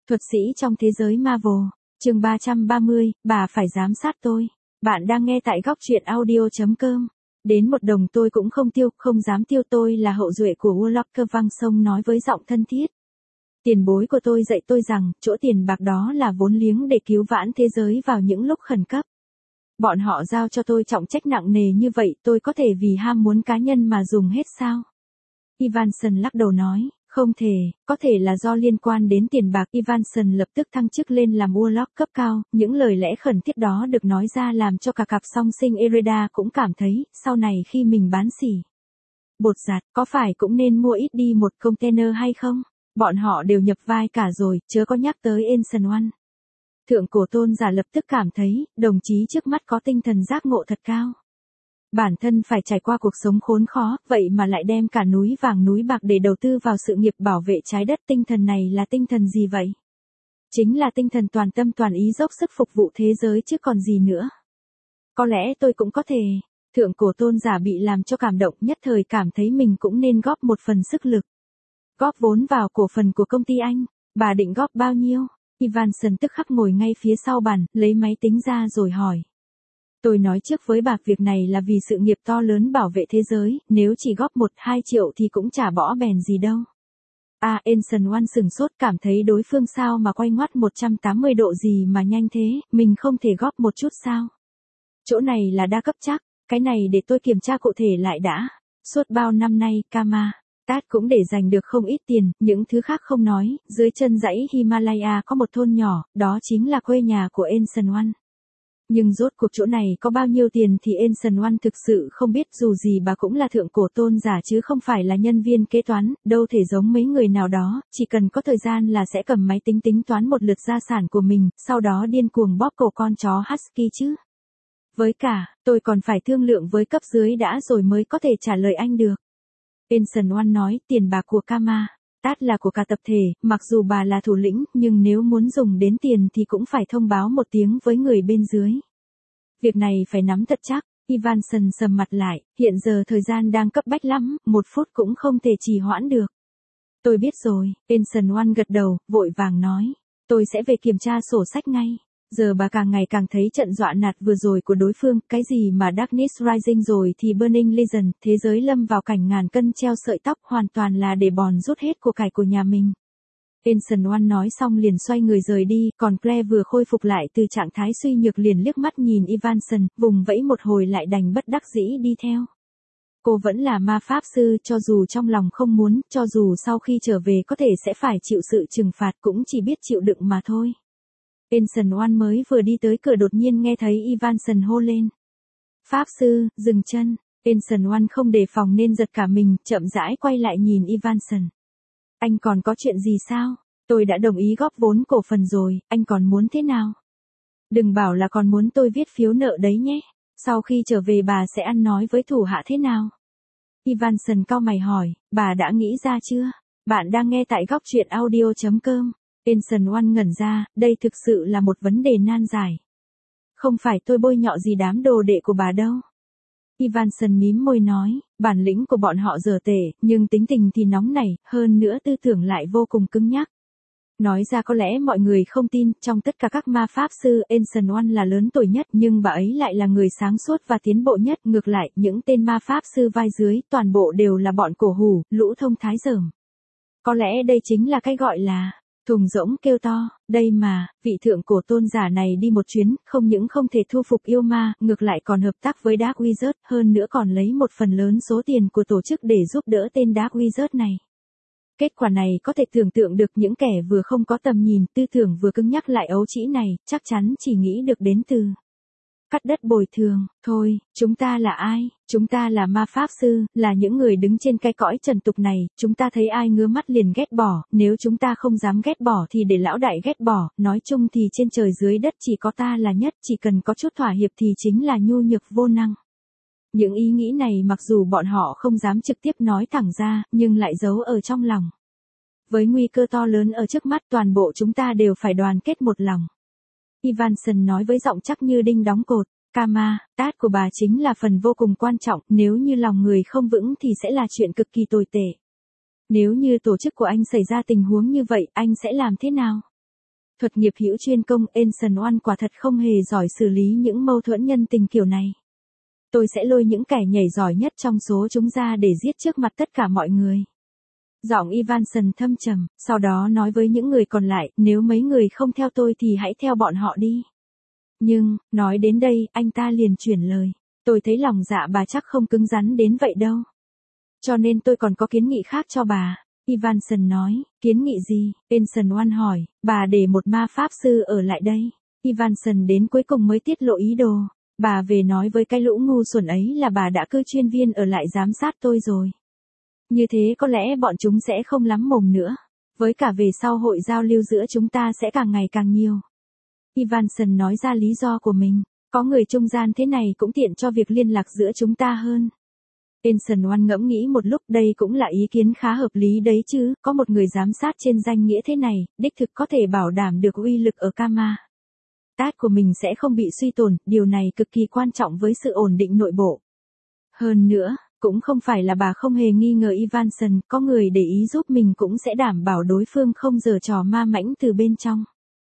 Thuật sĩ trong thế giới Marvel, chương 330, bà phải giám sát tôi. Bạn đang nghe tại góc truyện audio.com. Đến một đồng tôi cũng không tiêu, không dám tiêu, tôi là hậu duệ của Warlock, vang sông nói với giọng thân thiết. Tiền bối của tôi dạy tôi rằng, chỗ tiền bạc đó là vốn liếng để cứu vãn thế giới vào những lúc khẩn cấp. Bọn họ giao cho tôi trọng trách nặng nề như vậy, tôi có thể vì ham muốn cá nhân mà dùng hết sao? Ivanson lắc đầu nói, không thể, có thể là do liên quan đến tiền bạc. Ivanson lập tức thăng chức lên làm Warlock cấp cao, những lời lẽ khẩn thiết đó được nói ra làm cho cả cặp song sinh Ereda cũng cảm thấy, sau này khi mình bán xỉ bột giặt, có phải cũng nên mua ít đi một container hay không? Bọn họ đều nhập vai cả rồi, chớ có nhắc tới Ancient One. Thượng cổ tôn giả lập tức cảm thấy, đồng chí trước mắt có tinh thần giác ngộ thật cao. Bản thân phải trải qua cuộc sống khốn khó, vậy mà lại đem cả núi vàng núi bạc để đầu tư vào sự nghiệp bảo vệ trái đất. Tinh thần này là tinh thần gì vậy? Chính là tinh thần toàn tâm toàn ý dốc sức phục vụ thế giới chứ còn gì nữa. Có lẽ tôi cũng có thể. Thượng cổ tôn giả bị làm cho cảm động, nhất thời cảm thấy mình cũng nên góp một phần sức lực. Góp vốn vào cổ phần của công ty anh, bà định góp bao nhiêu? Ivanson tức khắc ngồi ngay phía sau bàn, lấy máy tính ra rồi hỏi. Tôi nói trước với bà, việc này là vì sự nghiệp to lớn bảo vệ thế giới, nếu chỉ góp 1-2 triệu thì cũng chả bỏ bèn gì đâu. Ancient One sừng sốt, cảm thấy đối phương sao mà quay ngoắt 180 độ gì mà nhanh thế, mình không thể góp một chút sao? Chỗ này là đa cấp chắc, cái này để tôi kiểm tra cụ thể lại đã. Suốt bao năm nay, Kama Tát cũng để dành được không ít tiền, những thứ khác không nói, dưới chân dãy Himalaya có một thôn nhỏ, đó chính là quê nhà của Ancient One. Nhưng rốt cuộc chỗ này có bao nhiêu tiền thì Ancient One thực sự không biết, dù gì bà cũng là thượng cổ tôn giả chứ không phải là nhân viên kế toán, đâu thể giống mấy người nào đó, chỉ cần có thời gian là sẽ cầm máy tính tính toán một lượt gia sản của mình, sau đó điên cuồng bóp cổ con chó Husky chứ. Với cả, tôi còn phải thương lượng với cấp dưới đã rồi mới có thể trả lời anh được. Ancient One nói, tiền bạc của Kama Tát là của cả tập thể, mặc dù bà là thủ lĩnh, nhưng nếu muốn dùng đến tiền thì cũng phải thông báo một tiếng với người bên dưới. Việc này phải nắm thật chắc. Ivanson sầm mặt lại, hiện giờ thời gian đang cấp bách lắm, 1 phút cũng không thể trì hoãn được. Tôi biết rồi, Ancient One gật đầu, vội vàng nói. Tôi sẽ về kiểm tra sổ sách ngay. Giờ bà càng ngày càng thấy trận dọa nạt vừa rồi của đối phương, cái gì mà Darkness Rising rồi thì Burning Legion, thế giới lâm vào cảnh ngàn cân treo sợi tóc, hoàn toàn là để bòn rút hết của cải của nhà mình. Ancient One nói xong liền xoay người rời đi, còn Claire vừa khôi phục lại từ trạng thái suy nhược liền liếc mắt nhìn Ivanson, vùng vẫy một hồi lại đành bất đắc dĩ đi theo. Cô vẫn là ma pháp sư, cho dù trong lòng không muốn, cho dù sau khi trở về có thể sẽ phải chịu sự trừng phạt, cũng chỉ biết chịu đựng mà thôi. Ancient One mới vừa đi tới cửa đột nhiên nghe thấy Ivanson hô lên. Pháp sư, dừng chân. Ancient One không đề phòng nên giật cả mình, chậm rãi quay lại nhìn Ivanson. Anh còn có chuyện gì sao? Tôi đã đồng ý góp vốn cổ phần rồi, anh còn muốn thế nào? Đừng bảo là còn muốn tôi viết phiếu nợ đấy nhé. Sau khi trở về bà sẽ ăn nói với thủ hạ thế nào? Ivanson cau mày hỏi, bà đã nghĩ ra chưa? Bạn đang nghe tại góc truyện audio.com. Ancient One ngẩn ra, đây thực sự là một vấn đề nan giải. Không phải tôi bôi nhọ gì đám đồ đệ của bà đâu. Ivanson mím môi nói, bản lĩnh của bọn họ dở tệ, nhưng tính tình thì nóng nảy, hơn nữa tư tưởng lại vô cùng cứng nhắc. Nói ra có lẽ mọi người không tin, trong tất cả các ma pháp sư, Ancient One là lớn tuổi nhất, nhưng bà ấy lại là người sáng suốt và tiến bộ nhất. Ngược lại, những tên ma pháp sư vai dưới, toàn bộ đều là bọn cổ hủ, lũ thông thái dởm. Có lẽ đây chính là cái gọi là thùng rỗng kêu to. Đây mà, vị thượng cổ tôn giả này đi một chuyến, không những không thể thu phục yêu ma, ngược lại còn hợp tác với Dark Wizard, hơn nữa còn lấy một phần lớn số tiền của tổ chức để giúp đỡ tên Dark Wizard này. Kết quả này có thể tưởng tượng được, những kẻ vừa không có tầm nhìn, tư tưởng vừa cứng nhắc lại ấu trĩ này, chắc chắn chỉ nghĩ được đến từ cắt đất bồi thường. Thôi, chúng ta là ai? Chúng ta là ma pháp sư, là những người đứng trên cái cõi trần tục này, chúng ta thấy ai ngứa mắt liền ghét bỏ, nếu chúng ta không dám ghét bỏ thì để lão đại ghét bỏ, nói chung thì trên trời dưới đất chỉ có ta là nhất, chỉ cần có chút thỏa hiệp thì chính là nhu nhược vô năng. Những ý nghĩ này mặc dù bọn họ không dám trực tiếp nói thẳng ra, nhưng lại giấu ở trong lòng. Với nguy cơ to lớn ở trước mắt, toàn bộ chúng ta đều phải đoàn kết một lòng. Ivanson nói với giọng chắc như đinh đóng cột, Kama Tát của bà chính là phần vô cùng quan trọng, nếu như lòng người không vững thì sẽ là chuyện cực kỳ tồi tệ. Nếu như tổ chức của anh xảy ra tình huống như vậy, anh sẽ làm thế nào? Thuật nghiệp hữu chuyên công, Ancient One quả thật không hề giỏi xử lý những mâu thuẫn nhân tình kiểu này. Tôi sẽ lôi những kẻ nhảy giỏi nhất trong số chúng ra để giết trước mặt tất cả mọi người. Giọng Ivanson thâm trầm, sau đó nói với những người còn lại, nếu mấy người không theo tôi thì hãy theo bọn họ đi. Nhưng, nói đến đây, anh ta liền chuyển lời. Tôi thấy lòng dạ bà chắc không cứng rắn đến vậy đâu. Cho nên tôi còn có kiến nghị khác cho bà. Ivanson nói, kiến nghị gì? Ancient One hỏi, bà để một ma pháp sư ở lại đây. Ivanson đến cuối cùng mới tiết lộ ý đồ. Bà về nói với cái lũ ngu xuẩn ấy là bà đã cư chuyên viên ở lại giám sát tôi rồi. Như thế có lẽ bọn chúng sẽ không lắm mồm nữa. Với cả về sau hội giao lưu giữa chúng ta sẽ càng ngày càng nhiều. Ivanson nói ra lý do của mình. Có người trung gian thế này cũng tiện cho việc liên lạc giữa chúng ta hơn. Ancient One ngẫm nghĩ một lúc, đây cũng là ý kiến khá hợp lý đấy chứ, có một người giám sát trên danh nghĩa thế này, đích thực có thể bảo đảm được uy lực ở Kama. Tát của mình sẽ không bị suy tổn, điều này cực kỳ quan trọng với sự ổn định nội bộ. Hơn nữa, cũng không phải là bà không hề nghi ngờ Ivanson, có người để ý giúp mình cũng sẽ đảm bảo đối phương không giở trò ma mãnh từ bên trong.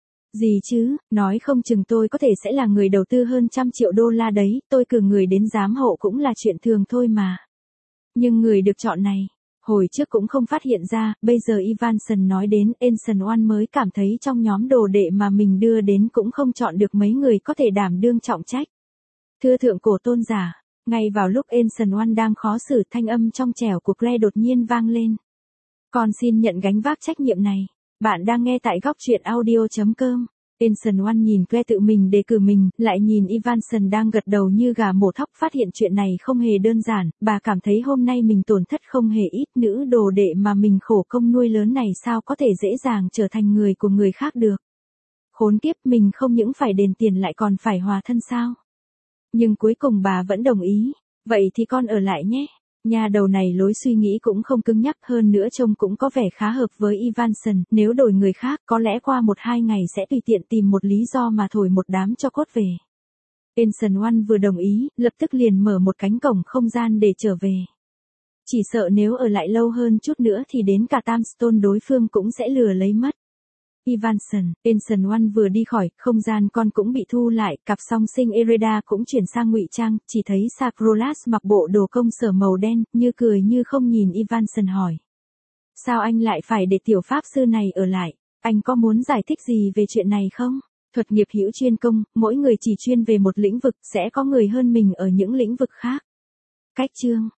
Gì chứ, nói không chừng tôi có thể sẽ là người đầu tư hơn $100 triệu đấy, tôi cử người đến giám hộ cũng là chuyện thường thôi mà. Nhưng người được chọn này, hồi trước cũng không phát hiện ra, bây giờ Ivanson nói đến Ancient One mới cảm thấy trong nhóm đồ đệ mà mình đưa đến cũng không chọn được mấy người có thể đảm đương trọng trách. Thưa thượng cổ tôn giả, ngay vào lúc Ancient One đang khó xử, thanh âm trong trẻo của Claire đột nhiên vang lên. Con xin nhận gánh vác trách nhiệm này. Bạn đang nghe tại góc truyện audio.com. Ancient One nhìn Claire tự mình đề cử mình, lại nhìn Ivanson đang gật đầu như gà mổ thóc, phát hiện chuyện này không hề đơn giản, bà cảm thấy hôm nay mình tổn thất không hề ít, nữ đồ đệ mà mình khổ công nuôi lớn này sao có thể dễ dàng trở thành người của người khác được. Khốn kiếp, mình không những phải đền tiền lại còn phải hòa thân sao. Nhưng cuối cùng bà vẫn đồng ý, vậy thì con ở lại nhé. Nhà đầu này lối suy nghĩ cũng không cứng nhắc, hơn nữa trông cũng có vẻ khá hợp với Ivanson, nếu đổi người khác có lẽ qua 1-2 ngày sẽ tùy tiện tìm một lý do mà thổi một đám cho cốt về. Ancient One vừa đồng ý, lập tức liền mở một cánh cổng không gian để trở về. Chỉ sợ nếu ở lại lâu hơn chút nữa thì đến cả Tamstone đối phương cũng sẽ lừa lấy mất. Ivanson, Ancient One vừa đi khỏi, không gian con cũng bị thu lại, cặp song sinh Ereda cũng chuyển sang ngụy trang, chỉ thấy Sacrolas mặc bộ đồ công sở màu đen, như cười như không nhìn Ivanson hỏi. Sao anh lại phải để tiểu pháp sư này ở lại? Anh có muốn giải thích gì về chuyện này không? Thuật nghiệp hữu chuyên công, mỗi người chỉ chuyên về một lĩnh vực, sẽ có người hơn mình ở những lĩnh vực khác. Cách chương